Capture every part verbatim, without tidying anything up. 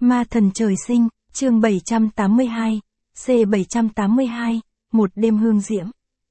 Ma thần trời sinh, chương bảy trăm tám mươi hai, C bảy trăm tám mươi hai, một đêm hương diễm.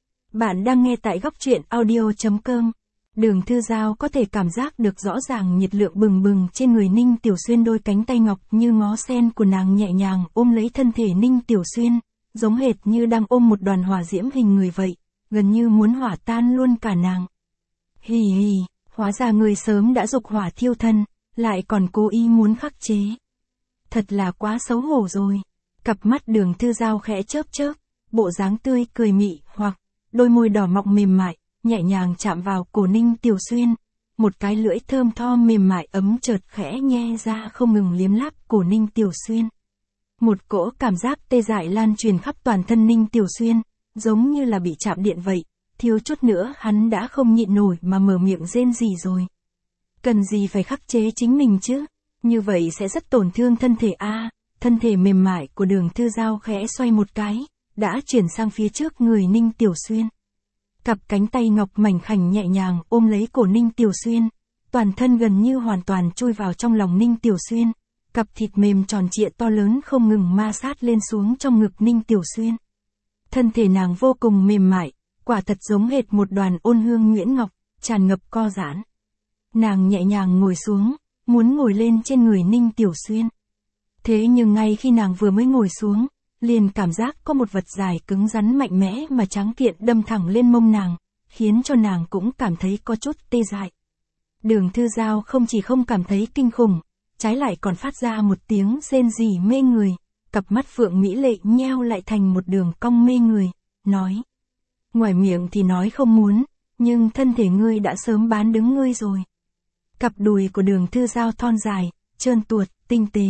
Bạn đang nghe tại góc truyện audio.com. Đường Thư Giao có thể cảm giác được rõ ràng nhiệt lượng bừng bừng trên người Ninh Tiểu Xuyên, đôi cánh tay ngọc như ngó sen của nàng nhẹ nhàng ôm lấy thân thể Ninh Tiểu Xuyên, giống hệt như đang ôm một đoàn hỏa diễm hình người vậy, gần như muốn hỏa tan luôn cả nàng. Hì hì, hóa ra người sớm đã dục hỏa thiêu thân, lại còn cố ý muốn khắc chế. Thật là quá xấu hổ rồi. Cặp mắt Đường Thư Giao khẽ chớp chớp, bộ dáng tươi cười mị hoặc, đôi môi đỏ mọng mềm mại, nhẹ nhàng chạm vào cổ Ninh Tiểu Xuyên. Một cái lưỡi thơm tho mềm mại ấm chợt khẽ nhe ra không ngừng liếm láp cổ Ninh Tiểu Xuyên. Một cỗ cảm giác tê dại lan truyền khắp toàn thân Ninh Tiểu Xuyên, giống như là bị chạm điện vậy, thiếu chút nữa hắn đã không nhịn nổi mà mở miệng rên rỉ rồi. Cần gì phải khắc chế chính mình chứ? Như vậy sẽ rất tổn thương thân thể a. À, thân thể mềm mại của Đường Thư Giao khẽ xoay một cái, đã chuyển sang phía trước người Ninh Tiểu Xuyên. Cặp cánh tay ngọc mảnh khảnh nhẹ nhàng ôm lấy cổ Ninh Tiểu Xuyên, toàn thân gần như hoàn toàn chui vào trong lòng Ninh Tiểu Xuyên, cặp thịt mềm tròn trịa to lớn không ngừng ma sát lên xuống trong ngực Ninh Tiểu Xuyên. Thân thể nàng vô cùng mềm mại, quả thật giống hệt một đoàn ôn hương nhuyễn ngọc, tràn ngập co giãn. Nàng nhẹ nhàng ngồi xuống, muốn ngồi lên trên người Ninh Tiểu Xuyên. Thế nhưng ngay khi nàng vừa mới ngồi xuống, liền cảm giác có một vật dài cứng rắn mạnh mẽ mà tráng kiện đâm thẳng lên mông nàng, khiến cho nàng cũng cảm thấy có chút tê dại. Đường Thư Giao không chỉ không cảm thấy kinh khủng, trái lại còn phát ra một tiếng rên rỉ mê người, cặp mắt phượng mỹ lệ nheo lại thành một đường cong mê người, nói. Ngoài miệng thì nói không muốn, nhưng thân thể ngươi đã sớm bán đứng ngươi rồi. Cặp đùi của Đường Thư Giao thon dài, trơn tuột, tinh tế.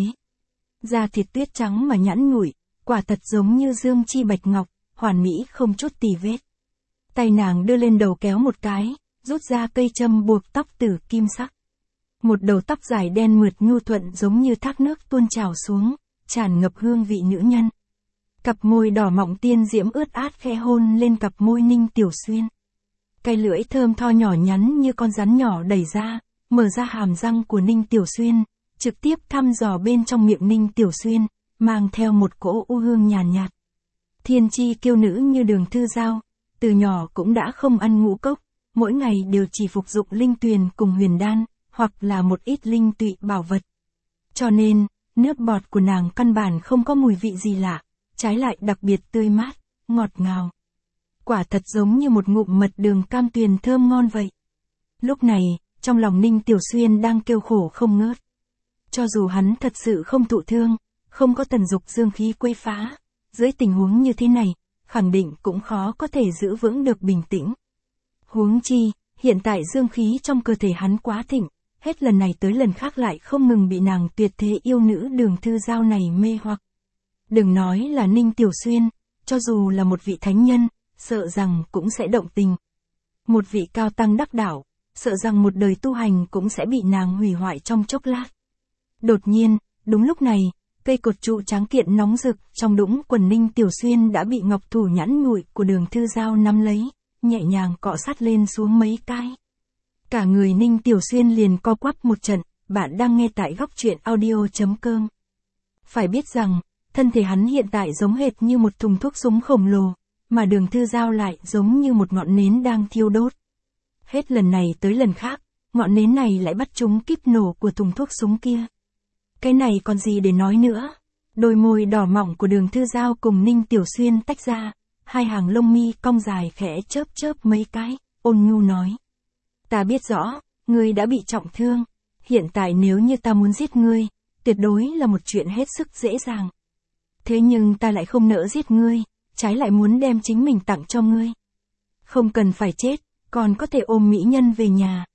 Da thịt tuyết trắng mà nhẵn nhụi, quả thật giống như dương chi bạch ngọc, hoàn mỹ không chút tì vết. Tay nàng đưa lên đầu kéo một cái, rút ra cây châm buộc tóc tử kim sắc. Một đầu tóc dài đen mượt nhu thuận giống như thác nước tuôn trào xuống, tràn ngập hương vị nữ nhân. Cặp môi đỏ mọng tiên diễm ướt át khẽ hôn lên cặp môi Ninh Tiểu Xuyên. Cái lưỡi thơm tho nhỏ nhắn như con rắn nhỏ đẩy ra, mở ra hàm răng của Ninh Tiểu Xuyên, trực tiếp thăm dò bên trong miệng Ninh Tiểu Xuyên, mang theo một cỗ u hương nhàn nhạt, nhạt. Thiên chi kiêu nữ như Đường Thư Giao, từ nhỏ cũng đã không ăn ngũ cốc, mỗi ngày đều chỉ phục dụng linh tuyền cùng huyền đan, hoặc là một ít linh tụy bảo vật. Cho nên, nước bọt của nàng căn bản không có mùi vị gì lạ, trái lại đặc biệt tươi mát, ngọt ngào. Quả thật giống như một ngụm mật đường cam tuyền thơm ngon vậy. Lúc này, trong lòng Ninh Tiểu Xuyên đang kêu khổ không ngớt. Cho dù hắn thật sự không thụ thương, không có tần dục dương khí quấy phá, dưới tình huống như thế này, khẳng định cũng khó có thể giữ vững được bình tĩnh. Huống chi, hiện tại dương khí trong cơ thể hắn quá thịnh, hết lần này tới lần khác lại không ngừng bị nàng tuyệt thế yêu nữ Đường Thư Giao này mê hoặc. Đừng nói là Ninh Tiểu Xuyên, cho dù là một vị thánh nhân, sợ rằng cũng sẽ động tình. Một vị cao tăng đắc đạo, sợ rằng một đời tu hành cũng sẽ bị nàng hủy hoại trong chốc lát. Đột nhiên, đúng lúc này, cây cột trụ tráng kiện nóng rực trong đũng quần Ninh Tiểu Xuyên đã bị ngọc thủ nhẵn nhụi của Đường Thư Giao nắm lấy, nhẹ nhàng cọ sát lên xuống mấy cái. Cả người Ninh Tiểu Xuyên liền co quắp một trận. Bạn đang nghe tại góc truyện audio.com. Phải biết rằng, thân thể hắn hiện tại giống hệt như một thùng thuốc súng khổng lồ, mà Đường Thư Giao lại giống như một ngọn nến đang thiêu đốt. Hết lần này tới lần khác, ngọn nến này lại bắt trúng kíp nổ của thùng thuốc súng kia. Cái này còn gì để nói nữa. Đôi môi đỏ mọng của Đường Thư Giao cùng Ninh Tiểu Xuyên tách ra, hai hàng lông mi cong dài khẽ chớp chớp mấy cái, ôn nhu nói. Ta biết rõ, ngươi đã bị trọng thương, hiện tại nếu như ta muốn giết ngươi, tuyệt đối là một chuyện hết sức dễ dàng. Thế nhưng ta lại không nỡ giết ngươi, trái lại muốn đem chính mình tặng cho ngươi. Không cần phải chết, còn có thể ôm mỹ nhân về nhà.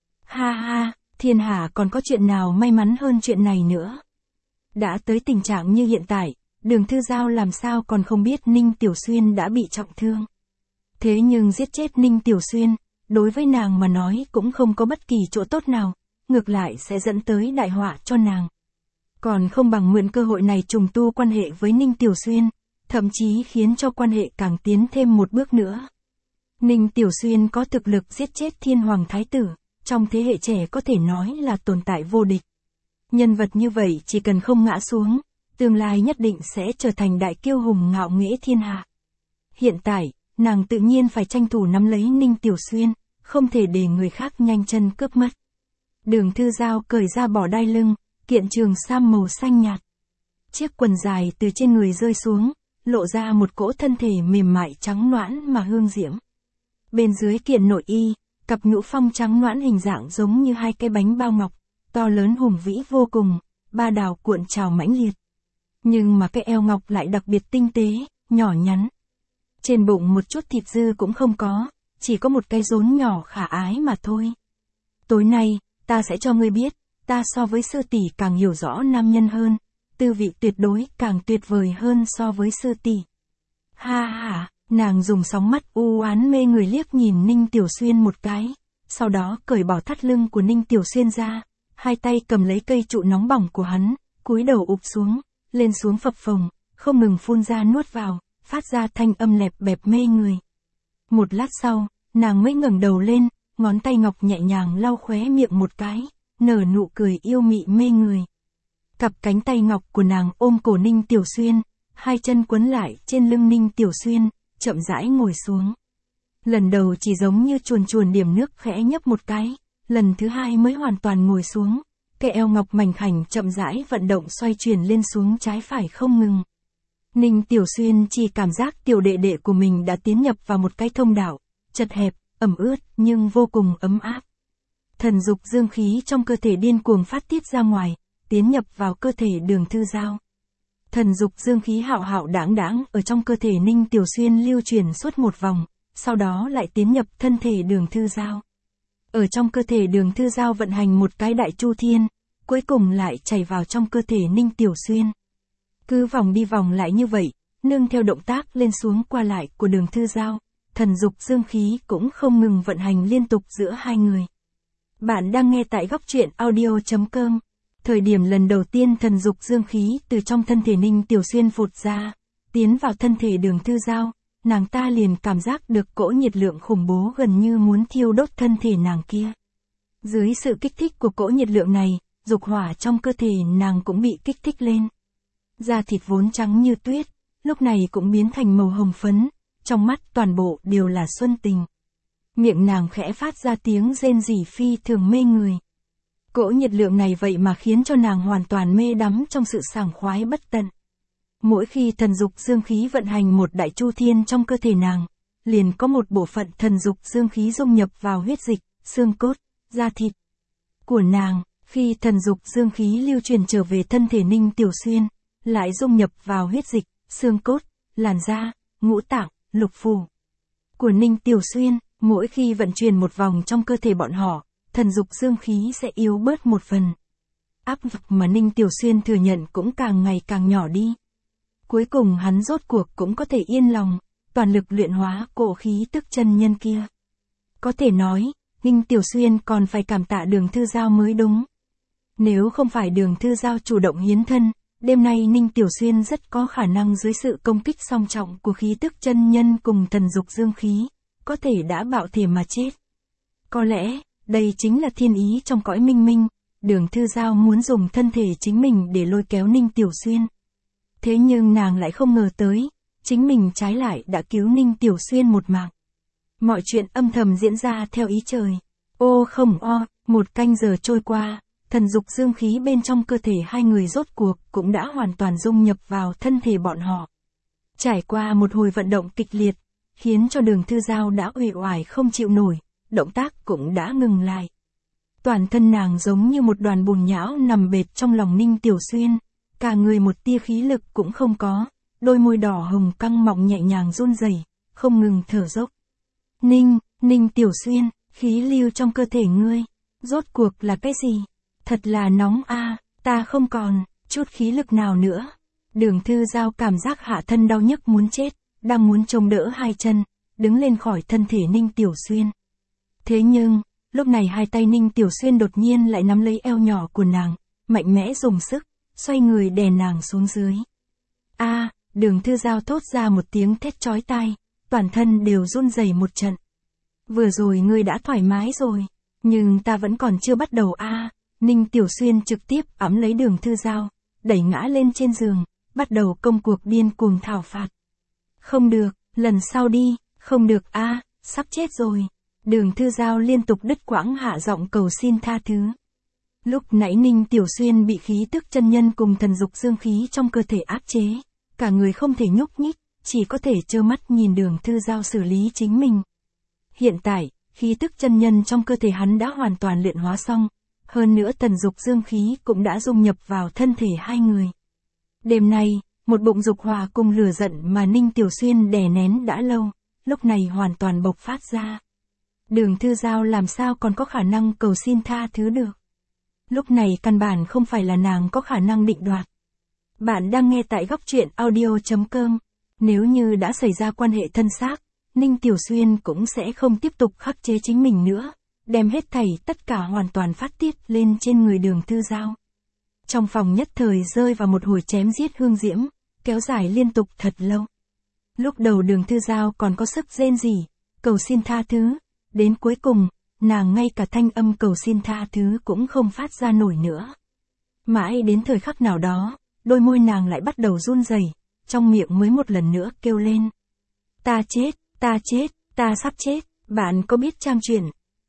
Ha ha, thiên hạ còn có chuyện nào may mắn hơn chuyện này nữa. Đã tới tình trạng như hiện tại, Đường Thư Giao làm sao còn không biết Ninh Tiểu Xuyên đã bị trọng thương. Thế nhưng giết chết Ninh Tiểu Xuyên, đối với nàng mà nói cũng không có bất kỳ chỗ tốt nào, ngược lại sẽ dẫn tới đại họa cho nàng. Còn không bằng mượn cơ hội này trùng tu quan hệ với Ninh Tiểu Xuyên, thậm chí khiến cho quan hệ càng tiến thêm một bước nữa. Ninh Tiểu Xuyên có thực lực giết chết Thiên Hoàng Thái Tử, trong thế hệ trẻ có thể nói là tồn tại vô địch. Nhân vật như vậy chỉ cần không ngã xuống, tương lai nhất định sẽ trở thành đại kiêu hùng ngạo nghễ thiên hạ. Hiện tại, nàng tự nhiên phải tranh thủ nắm lấy Ninh Tiểu Xuyên, không thể để người khác nhanh chân cướp mất. Đường Thư Giao cởi ra bỏ đai lưng, kiện trường sam màu xanh nhạt. Chiếc quần dài từ trên người rơi xuống, lộ ra một cỗ thân thể mềm mại trắng nõn mà hương diễm. Bên dưới kiện nội y, cặp nhũ phong trắng nõn hình dạng giống như hai cái bánh bao ngọc, to lớn hùng vĩ vô cùng, ba đào cuộn trào mãnh liệt. Nhưng mà cái eo ngọc lại đặc biệt tinh tế, nhỏ nhắn. Trên bụng một chút thịt dư cũng không có, chỉ có một cái rốn nhỏ khả ái mà thôi. Tối nay, ta sẽ cho ngươi biết, ta so với sư tỷ càng hiểu rõ nam nhân hơn, tư vị tuyệt đối càng tuyệt vời hơn so với sư tỷ. Ha ha, nàng dùng sóng mắt u oán mê người liếc nhìn Ninh Tiểu Xuyên một cái, sau đó cởi bỏ thắt lưng của Ninh Tiểu Xuyên ra, hai tay cầm lấy cây trụ nóng bỏng của hắn, cúi đầu ụp xuống, lên xuống phập phồng, không ngừng phun ra nuốt vào, phát ra thanh âm lẹp bẹp mê người. Một lát sau, nàng mới ngẩng đầu lên, ngón tay ngọc nhẹ nhàng lau khóe miệng một cái, nở nụ cười yêu mị mê người. Cặp cánh tay ngọc của nàng ôm cổ Ninh Tiểu Xuyên, hai chân quấn lại trên lưng Ninh Tiểu Xuyên, chậm rãi ngồi xuống. Lần đầu chỉ giống như chuồn chuồn điểm nước khẽ nhấp một cái, lần thứ hai mới hoàn toàn ngồi xuống, cái eo ngọc mảnh khảnh chậm rãi vận động xoay chuyển lên xuống trái phải không ngừng. Ninh Tiểu Xuyên chỉ cảm giác tiểu đệ đệ của mình đã tiến nhập vào một cái thông đạo, chật hẹp, ẩm ướt nhưng vô cùng ấm áp. Thần dục dương khí trong cơ thể điên cuồng phát tiết ra ngoài, tiến nhập vào cơ thể Đường Thư Giao. Thần dục dương khí hạo hạo đãng đãng ở trong cơ thể Ninh Tiểu Xuyên lưu truyền suốt một vòng, sau đó lại tiến nhập thân thể Đường Thư Giao. Ở trong cơ thể Đường Thư Giao vận hành một cái đại chu thiên, cuối cùng lại chảy vào trong cơ thể Ninh Tiểu Xuyên. Cứ vòng đi vòng lại như vậy, nương theo động tác lên xuống qua lại của Đường Thư Giao, thần dục dương khí cũng không ngừng vận hành liên tục giữa hai người. Bạn đang nghe tại góc truyện audio chấm com. Thời điểm lần đầu tiên thần dục dương khí từ trong thân thể Ninh Tiểu Xuyên phụt ra, tiến vào thân thể Đường Thư Giao, nàng ta liền cảm giác được cỗ nhiệt lượng khủng bố gần như muốn thiêu đốt thân thể nàng kia. Dưới sự kích thích của cỗ nhiệt lượng này, dục hỏa trong cơ thể nàng cũng bị kích thích lên. Da thịt vốn trắng như tuyết, lúc này cũng biến thành màu hồng phấn, trong mắt toàn bộ đều là xuân tình. Miệng nàng khẽ phát ra tiếng rên rỉ phi thường mê người. Cỗ nhiệt lượng này vậy mà khiến cho nàng hoàn toàn mê đắm trong sự sảng khoái bất tận. Mỗi khi thần dục dương khí vận hành một đại chu thiên trong cơ thể nàng, liền có một bộ phận thần dục dương khí dung nhập vào huyết dịch, xương cốt, da thịt của nàng. Khi thần dục dương khí lưu truyền trở về thân thể Ninh Tiểu Xuyên, lại dung nhập vào huyết dịch, xương cốt, làn da, ngũ tạng, lục phủ của Ninh Tiểu Xuyên. Mỗi khi vận chuyển một vòng trong cơ thể bọn họ, thần dục dương khí sẽ yếu bớt một phần. Áp lực mà Ninh Tiểu Xuyên thừa nhận cũng càng ngày càng nhỏ đi. Cuối cùng hắn rốt cuộc cũng có thể yên lòng, toàn lực luyện hóa cổ khí tức chân nhân kia. Có thể nói, Ninh Tiểu Xuyên còn phải cảm tạ Đường Thư Giao mới đúng. Nếu không phải Đường Thư Giao chủ động hiến thân, đêm nay Ninh Tiểu Xuyên rất có khả năng dưới sự công kích song trọng của khí tức chân nhân cùng thần dục dương khí, có thể đã bạo thể mà chết. Có lẽ, đây chính là thiên ý trong cõi minh minh, Đường Thư Giao muốn dùng thân thể chính mình để lôi kéo Ninh Tiểu Xuyên. Thế nhưng nàng lại không ngờ tới, chính mình trái lại đã cứu Ninh Tiểu Xuyên một mạng. Mọi chuyện âm thầm diễn ra theo ý trời. Ô không o, một canh giờ trôi qua, thần dục dương khí bên trong cơ thể hai người rốt cuộc cũng đã hoàn toàn dung nhập vào thân thể bọn họ. Trải qua một hồi vận động kịch liệt, khiến cho Đường Thư Giao đã uể oải không chịu nổi, động tác cũng đã ngừng lại. Toàn thân nàng giống như một đoàn bùn nhão nằm bệt trong lòng Ninh Tiểu Xuyên, cả người một tia khí lực cũng không có, đôi môi đỏ hồng căng mọng nhẹ nhàng run rẩy, không ngừng thở dốc. Ninh, Ninh Tiểu Xuyên, khí lưu trong cơ thể ngươi, rốt cuộc là cái gì? Thật là nóng a, à, ta không còn chút khí lực nào nữa. Đường Thư Giao cảm giác hạ thân đau nhức muốn chết, đang muốn chống đỡ hai chân, đứng lên khỏi thân thể Ninh Tiểu Xuyên. Thế nhưng, lúc này hai tay Ninh Tiểu Xuyên đột nhiên lại nắm lấy eo nhỏ của nàng, mạnh mẽ dùng sức, xoay người đè nàng xuống dưới. A, à, Đường Thư Giao thốt ra một tiếng thét chói tai, toàn thân đều run rẩy một trận. Vừa rồi ngươi đã thoải mái rồi, nhưng ta vẫn còn chưa bắt đầu a, à, Ninh Tiểu Xuyên trực tiếp ẵm lấy Đường Thư Giao, đẩy ngã lên trên giường, bắt đầu công cuộc điên cuồng thảo phạt. Không được, lần sau đi, không được a, sắp chết rồi. Đường Thư Giao liên tục đứt quãng hạ giọng cầu xin tha thứ. Lúc nãy Ninh Tiểu Xuyên bị khí tức chân nhân cùng thần dục dương khí trong cơ thể áp chế, cả người không thể nhúc nhích, chỉ có thể trơ mắt nhìn Đường Thư Giao xử lý chính mình. Hiện tại, khí tức chân nhân trong cơ thể hắn đã hoàn toàn luyện hóa xong, hơn nữa thần dục dương khí cũng đã dung nhập vào thân thể hai người. Đêm nay, một bụng dục hỏa cùng lửa giận mà Ninh Tiểu Xuyên đè nén đã lâu, lúc này hoàn toàn bộc phát ra. Đường Thư Giao làm sao còn có khả năng cầu xin tha thứ được. Lúc này căn bản không phải là nàng có khả năng định đoạt. Bạn đang nghe tại góc truyện audio chấm com. Nếu như đã xảy ra quan hệ thân xác, Ninh Tiểu Xuyên cũng sẽ không tiếp tục khắc chế chính mình nữa, đem hết thảy tất cả hoàn toàn phát tiết lên trên người Đường Thư Giao. Trong phòng nhất thời rơi vào một hồi chém giết hương diễm, kéo dài liên tục thật lâu. Lúc đầu Đường Thư Giao còn có sức rên rỉ, cầu xin tha thứ, đến cuối cùng, nàng ngay cả thanh âm cầu xin tha thứ cũng không phát ra nổi nữa. Mãi đến thời khắc nào đó, đôi môi nàng lại bắt đầu run rẩy, trong miệng mới một lần nữa kêu lên. Ta chết, ta chết, ta sắp chết. Bạn có biết trang truyện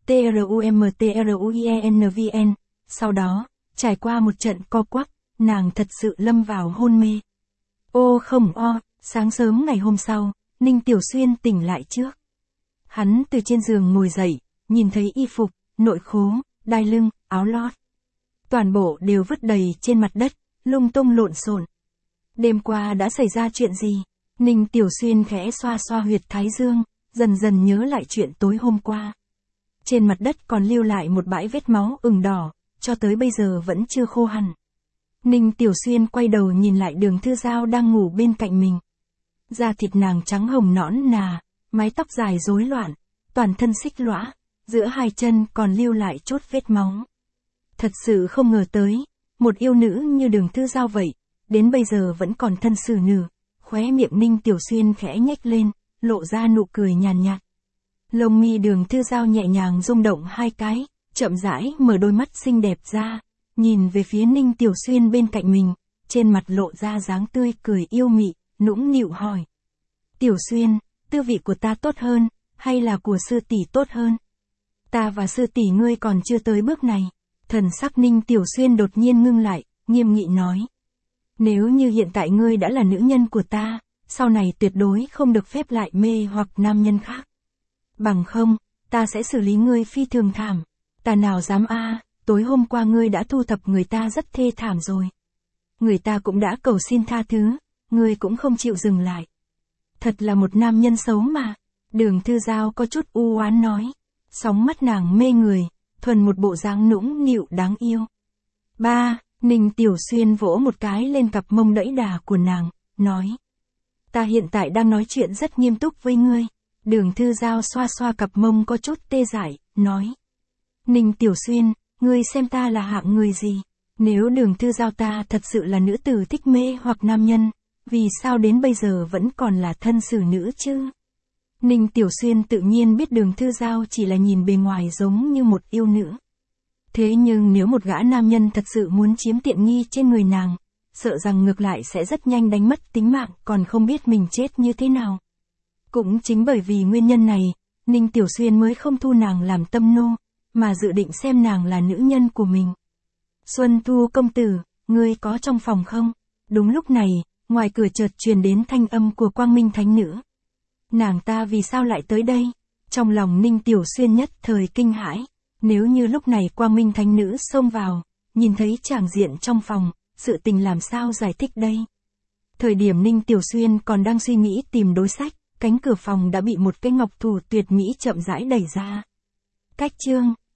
trumtruyenvn. Sau đó, trải qua một trận co quắp, nàng thật sự lâm vào hôn mê. Ô không o, sáng sớm ngày hôm sau, Ninh Tiểu Xuyên tỉnh lại trước. Hắn từ trên giường ngồi dậy, nhìn thấy y phục, nội khố, đai lưng, áo lót. Toàn bộ đều vứt đầy trên mặt đất, lung tung lộn xộn. Đêm qua đã xảy ra chuyện gì? Ninh Tiểu Xuyên khẽ xoa xoa huyệt thái dương, dần dần nhớ lại chuyện tối hôm qua. Trên mặt đất còn lưu lại một bãi vết máu ửng đỏ, cho tới bây giờ vẫn chưa khô hẳn. Ninh Tiểu Xuyên quay đầu nhìn lại Đường Thư Giao đang ngủ bên cạnh mình. Da thịt nàng trắng hồng nõn nà, mái tóc dài rối loạn, toàn thân xích lõa, giữa hai chân còn lưu lại chút vết máu. Thật sự không ngờ tới, một yêu nữ như Đường Thư Giao vậy, đến bây giờ vẫn còn thân xử nữ. Khóe miệng Ninh Tiểu Xuyên khẽ nhếch lên, lộ ra nụ cười nhàn nhạt. Lông mi Đường Thư Giao nhẹ nhàng rung động hai cái, chậm rãi mở đôi mắt xinh đẹp ra, nhìn về phía Ninh Tiểu Xuyên bên cạnh mình, trên mặt lộ ra dáng tươi cười yêu mị, nũng nịu hỏi. Tiểu Xuyên, tư vị của ta tốt hơn, hay là của sư tỷ tốt hơn? Ta và sư tỷ ngươi còn chưa tới bước này. Thần sắc Ninh Tiểu Xuyên đột nhiên ngưng lại, nghiêm nghị nói. Nếu như hiện tại ngươi đã là nữ nhân của ta, sau này tuyệt đối không được phép lại mê hoặc nam nhân khác. Bằng không, ta sẽ xử lý ngươi phi thường thảm. Ta nào dám a, tối hôm qua ngươi đã thu thập người ta rất thê thảm rồi. Người ta cũng đã cầu xin tha thứ, ngươi cũng không chịu dừng lại. Thật là một nam nhân xấu mà. Đường Thư Giao có chút u oán nói. Sóng mắt nàng mê người, thuần một bộ dáng nũng nịu đáng yêu. Ba, Ninh Tiểu Xuyên vỗ một cái lên cặp mông đẫy đà của nàng, nói. Ta hiện tại đang nói chuyện rất nghiêm túc với ngươi. Đường Thư Giao xoa xoa cặp mông có chút tê dại, nói. Ninh Tiểu Xuyên, ngươi xem ta là hạng người gì? Nếu Đường Thư Giao ta thật sự là nữ tử thích mê hoặc nam nhân, vì sao đến bây giờ vẫn còn là thân xử nữ chứ? Ninh Tiểu Xuyên tự nhiên biết Đường Thư Giao chỉ là nhìn bề ngoài giống như một yêu nữ. Thế nhưng nếu một gã nam nhân thật sự muốn chiếm tiện nghi trên người nàng, sợ rằng ngược lại sẽ rất nhanh đánh mất tính mạng còn không biết mình chết như thế nào. Cũng chính bởi vì nguyên nhân này, Ninh Tiểu Xuyên mới không thu nàng làm tâm nô, mà dự định xem nàng là nữ nhân của mình. Xuân Thu công tử, ngươi có trong phòng không? Đúng lúc này, ngoài cửa chợt truyền đến thanh âm của Quang Minh Thánh Nữ. Nàng ta vì sao lại tới đây? Trong lòng Ninh Tiểu Xuyên nhất thời kinh hãi. Nếu như lúc này Quang Minh Thánh Nữ xông vào, nhìn thấy tràng diện trong phòng, sự tình làm sao giải thích đây? Thời điểm Ninh Tiểu Xuyên còn đang suy nghĩ tìm đối sách, cánh cửa phòng đã bị một cái ngọc thủ tuyệt mỹ chậm rãi đẩy ra. Cách chương